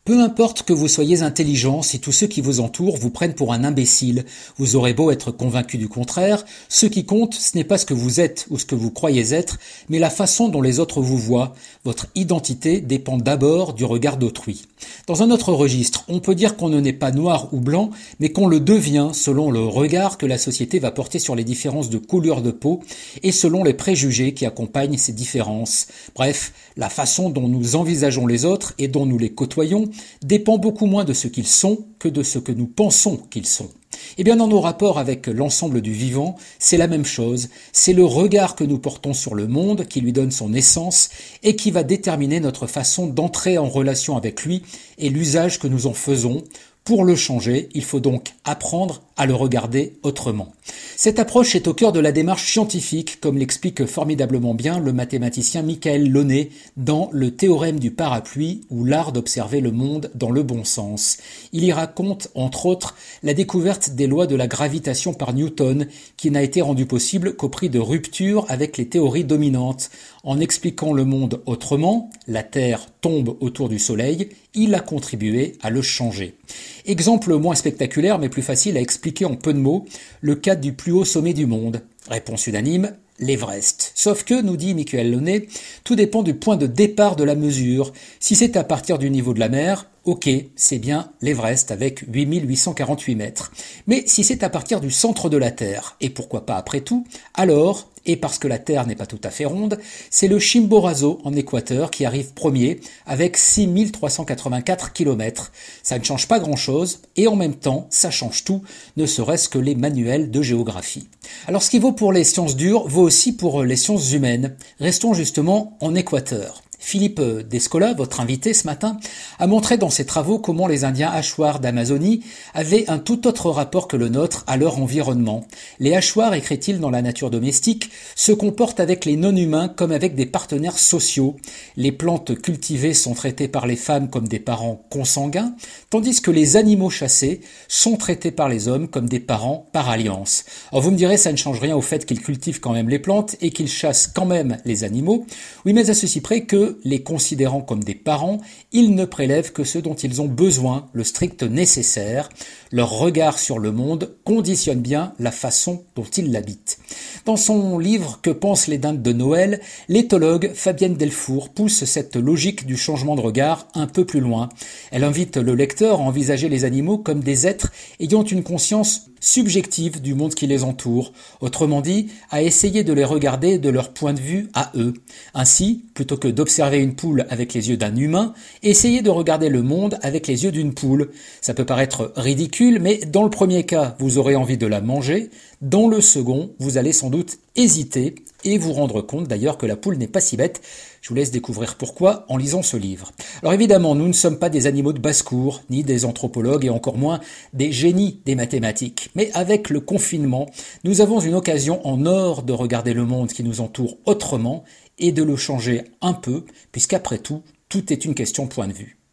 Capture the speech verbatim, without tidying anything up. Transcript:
Peu importe que vous soyez intelligent, si tous ceux qui vous entourent vous prennent pour un imbécile, vous aurez beau être convaincu du contraire, ce qui compte, ce n'est pas ce que vous êtes ou ce que vous croyez être, mais la façon dont les autres vous voient. Votre identité dépend d'abord du regard d'autrui. Dans un autre registre, on peut dire qu'on ne naît pas noir ou blanc, mais qu'on le devient selon le regard que la société va porter sur les différences de couleur de peau et selon les préjugés qui accompagnent ces différences. Bref, la façon dont nous envisageons les autres et dont nous les côtoyons dépend beaucoup moins de ce qu'ils sont que de ce que nous pensons qu'ils sont. Eh bien, dans nos rapports avec l'ensemble du vivant, c'est la même chose. C'est le regard que nous portons sur le monde qui lui donne son essence et qui va déterminer notre façon d'entrer en relation avec lui et l'usage que nous en faisons. Pour le changer, il faut donc apprendre à le regarder autrement. Cette approche est au cœur de la démarche scientifique, comme l'explique formidablement bien le mathématicien Michael Launay dans Le théorème du parapluie ou l'art d'observer le monde dans le bon sens. Il y raconte, entre autres, la découverte des lois de la gravitation par Newton, qui n'a été rendue possible qu'au prix de ruptures avec les théories dominantes. En expliquant le monde autrement, la Terre tombe autour du Soleil, il a contribué à le changer. Exemple moins spectaculaire mais plus facile à expliquer en peu de mots, le cas du plus haut sommet du monde. Réponse unanime, l'Everest. Sauf que, nous dit Michael Launay, tout dépend du point de départ de la mesure. Si c'est à partir du niveau de la mer, ok, c'est bien l'Everest avec huit mille huit cent quarante-huit mètres. Mais si c'est à partir du centre de la Terre, et pourquoi pas après tout, alors, et parce que la Terre n'est pas tout à fait ronde, c'est le Chimborazo en Équateur qui arrive premier avec six mille trois cent quatre-vingt-quatre kilomètres. Ça ne change pas grand-chose et en même temps, ça change tout, ne serait-ce que les manuels de géographie. Alors ce qui vaut pour les sciences dures vaut aussi pour les sciences humaines. Restons justement en Équateur. Philippe Descola, votre invité ce matin, a montré dans ses travaux comment les Indiens hachoirs d'Amazonie avaient un tout autre rapport que le nôtre à leur environnement. Les hachoirs, écrit-il dans La nature domestique, se comportent avec les non-humains comme avec des partenaires sociaux. Les plantes cultivées sont traitées par les femmes comme des parents consanguins, tandis que les animaux chassés sont traités par les hommes comme des parents par alliance. Alors vous me direz, ça ne change rien au fait qu'ils cultivent quand même les plantes et qu'ils chassent quand même les animaux. Oui, mais à ceci près que les considérant comme des parents, ils ne prélèvent que ce dont ils ont besoin, le strict nécessaire. Leur regard sur le monde conditionne bien la façon dont ils l'habitent. Dans son livre « Que pensent les dindes de Noël ?», l'éthologue Fabienne Delfour pousse cette logique du changement de regard un peu plus loin. Elle invite le lecteur à envisager les animaux comme des êtres ayant une conscience subjective du monde qui les entoure, autrement dit, à essayer de les regarder de leur point de vue à eux. Ainsi, plutôt que d'observer une poule avec les yeux d'un humain, essayez de regarder le monde avec les yeux d'une poule. Ça peut paraître ridicule, mais dans le premier cas, vous aurez envie de la manger, dans le second, vous allez sans doute hésiter et vous rendre compte d'ailleurs que la poule n'est pas si bête. Je vous laisse découvrir pourquoi en lisant ce livre. Alors évidemment, nous ne sommes pas des animaux de basse-cour, ni des anthropologues et encore moins des génies des mathématiques. Mais avec le confinement, nous avons une occasion en or de regarder le monde qui nous entoure autrement et de le changer un peu, puisqu'après tout, tout est une question de point de vue.